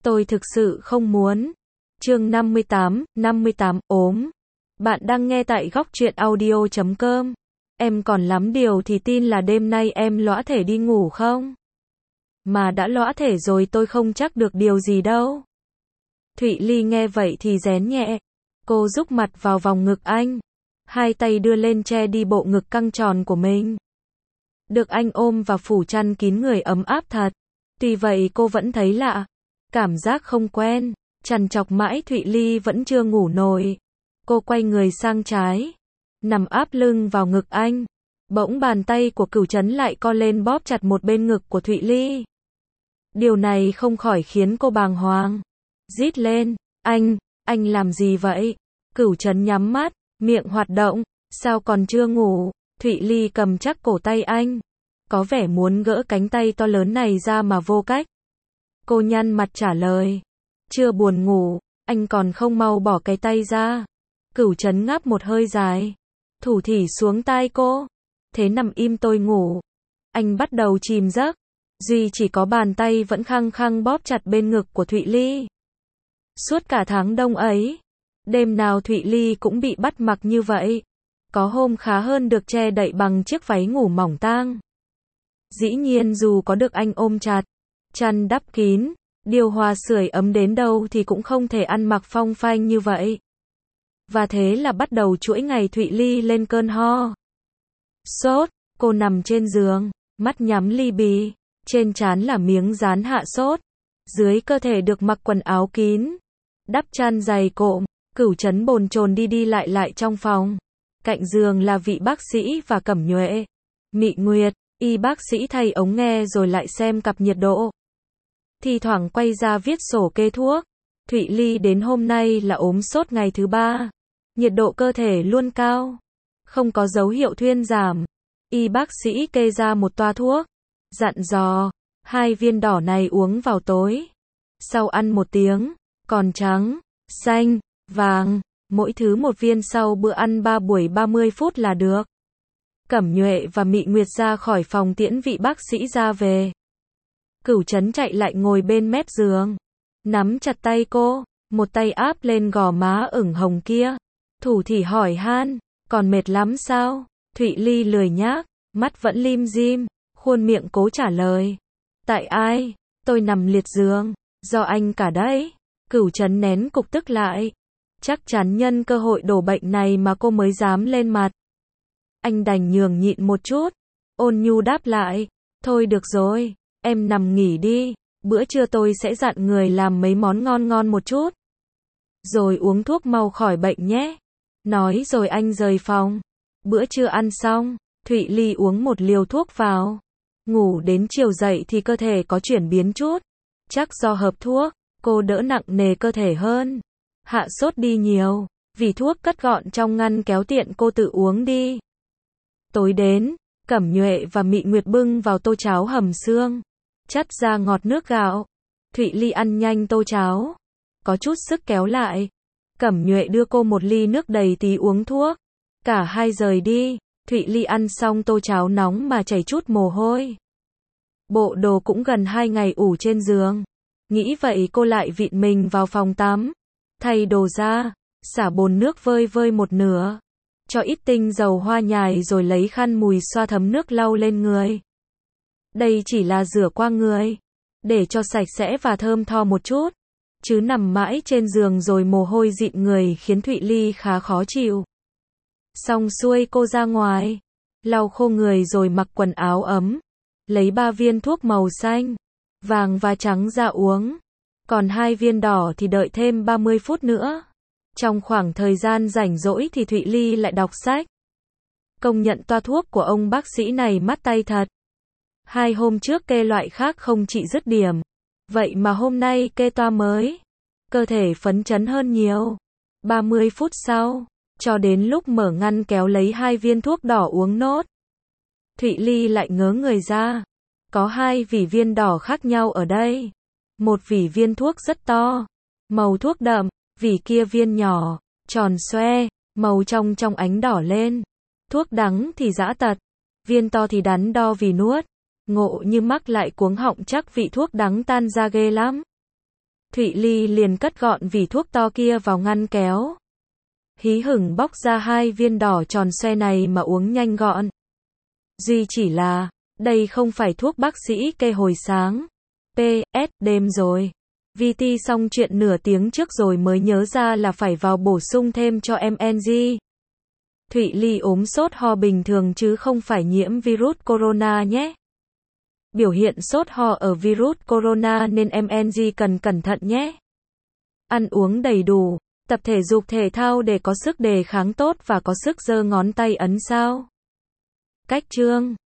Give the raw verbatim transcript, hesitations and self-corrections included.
Tôi thực sự không muốn. Chương năm mươi tám, năm mươi tám, ốm. Bạn đang nghe tại góc truyện audio chấm com. Em còn lắm điều thì tin là đêm nay em lõa thể đi ngủ không? Mà đã lõa thể rồi tôi không chắc được điều gì đâu. Thụy Ly nghe vậy thì rén nhẹ. Cô rúc mặt vào vòng ngực anh. Hai tay đưa lên che đi bộ ngực căng tròn của mình. Được anh ôm và phủ chăn kín người ấm áp thật. Tuy vậy cô vẫn thấy lạ. Cảm giác không quen. Trằn trọc mãi Thụy Ly vẫn chưa ngủ nổi. Cô quay người sang trái. Nằm áp lưng vào ngực anh. Bỗng bàn tay của Cửu Trấn lại co lên bóp chặt một bên ngực của Thụy Ly. Điều này không khỏi khiến cô bàng hoàng. Rít lên. Anh, anh làm gì vậy? Cửu Trấn nhắm mắt, miệng hoạt động. Sao còn chưa ngủ? Thụy Ly cầm chắc cổ tay anh. Có vẻ muốn gỡ cánh tay to lớn này ra mà vô cách. Cô nhăn mặt trả lời. Chưa buồn ngủ, anh còn không mau bỏ cái tay ra. Cửu Trấn ngáp một hơi dài. Thủ thỉ xuống tai cô. Thế nằm im tôi ngủ. Anh bắt đầu chìm giấc. Duy chỉ có bàn tay vẫn khăng khăng bóp chặt bên ngực của Thụy Ly. Suốt cả tháng đông ấy, đêm nào Thụy Ly cũng bị bắt mặc như vậy. Có hôm khá hơn được che đậy bằng chiếc váy ngủ mỏng tang. Dĩ nhiên dù có được anh ôm chặt, chăn đắp kín, điều hòa sưởi ấm đến đâu thì cũng không thể ăn mặc phong phanh như vậy. Và thế là bắt đầu chuỗi ngày Thụy Ly lên cơn ho. Sốt, cô nằm trên giường, mắt nhắm li bì, trên trán là miếng dán hạ sốt. Dưới cơ thể được mặc quần áo kín, đắp chăn dày cộm. Cửu Trấn bồn chồn đi đi lại lại trong phòng. Cạnh giường là vị bác sĩ và Cẩm Nhuệ. Mị Nguyệt, y bác sĩ thay ống nghe rồi lại xem cặp nhiệt độ. Thì thoảng quay ra viết sổ kê thuốc. Thụy Ly đến hôm nay là ốm sốt ngày thứ ba. Nhiệt độ cơ thể luôn cao. Không có dấu hiệu thuyên giảm. Y bác sĩ kê ra một toa thuốc. Dặn dò, hai viên đỏ này uống vào tối. Sau ăn một tiếng, còn trắng, xanh, vàng, mỗi thứ một viên sau bữa ăn ba buổi ba mươi phút là được. Cẩm Nhuệ và Mị Nguyệt ra khỏi phòng tiễn vị bác sĩ ra về. Cửu Trấn chạy lại ngồi bên mép giường. Nắm chặt tay cô, một tay áp lên gò má ửng hồng kia. Thủ thỉ hỏi han, còn mệt lắm sao? Thụy Ly lười nhác, mắt vẫn lim dim, khuôn miệng cố trả lời. Tại ai? Tôi nằm liệt giường, do anh cả đấy. Cửu Trấn nén cục tức lại. Chắc chắn nhân cơ hội đổ bệnh này mà cô mới dám lên mặt. Anh đành nhường nhịn một chút. Ôn nhu đáp lại. Thôi được rồi, em nằm nghỉ đi. Bữa trưa tôi sẽ dặn người làm mấy món ngon ngon một chút. Rồi uống thuốc mau khỏi bệnh nhé. Nói rồi anh rời phòng. Bữa trưa ăn xong, Thụy Ly uống một liều thuốc vào. Ngủ đến chiều dậy thì cơ thể có chuyển biến chút. Chắc do hợp thuốc, cô đỡ nặng nề cơ thể hơn. Hạ sốt đi nhiều, vì thuốc cất gọn trong ngăn kéo tiện cô tự uống đi. Tối đến, Cẩm Nhuệ và Mị Nguyệt bưng vào tô cháo hầm xương. Chắt ra ngọt nước gạo. Thụy Ly ăn nhanh tô cháo. Có chút sức kéo lại. Cẩm Nhuệ đưa cô một ly nước đầy tí uống thuốc. Cả hai rời đi. Thụy Ly ăn xong tô cháo nóng mà chảy chút mồ hôi. Bộ đồ cũng gần hai ngày ủ trên giường. Nghĩ vậy cô lại vịn mình vào phòng tắm. Thay đồ ra, xả bồn nước vơi vơi một nửa. Cho ít tinh dầu hoa nhài rồi lấy khăn mùi xoa thấm nước lau lên người. Đây chỉ là rửa qua người. Để cho sạch sẽ và thơm tho một chút. Chứ nằm mãi trên giường rồi mồ hôi dịn người khiến Thụy Ly khá khó chịu. Xong xuôi cô ra ngoài. Lau khô người rồi mặc quần áo ấm. Lấy ba viên thuốc màu xanh, vàng và trắng ra uống. Còn hai viên đỏ thì đợi thêm ba mươi phút nữa. Trong khoảng thời gian rảnh rỗi thì Thụy Ly lại đọc sách. Công nhận toa thuốc của ông bác sĩ này mắt tay thật. Hai hôm trước kê loại khác không trị dứt điểm. Vậy mà hôm nay kê toa mới. Cơ thể phấn chấn hơn nhiều. ba mươi phút sau, cho đến lúc mở ngăn kéo lấy hai viên thuốc đỏ uống nốt. Thụy Ly lại ngớ người ra. Có hai vỉ viên đỏ khác nhau ở đây. Một vỉ viên thuốc rất to, màu thuốc đậm, vỉ kia viên nhỏ, tròn xoe, màu trong trong ánh đỏ lên. Thuốc đắng thì dã tật, viên to thì đắn đo vì nuốt. Ngộ như mắc lại cuống họng chắc vị thuốc đắng tan ra ghê lắm. Thụy Ly liền cất gọn vỉ thuốc to kia vào ngăn kéo. Hí hửng bóc ra hai viên đỏ tròn xoe này mà uống nhanh gọn. Duy chỉ là, đây không phải thuốc bác sĩ kê hồi sáng. pê ét, đêm rồi. vê tê xong chuyện nửa tiếng trước rồi mới nhớ ra là phải vào bổ sung thêm cho em en giê. Thụy Ly ốm sốt ho bình thường chứ không phải nhiễm virus corona nhé. Biểu hiện sốt ho ở virus corona nên em en giê cần cẩn thận nhé. Ăn uống đầy đủ, tập thể dục thể thao để có sức đề kháng tốt và có sức giơ ngón tay ấn sao. Cách chương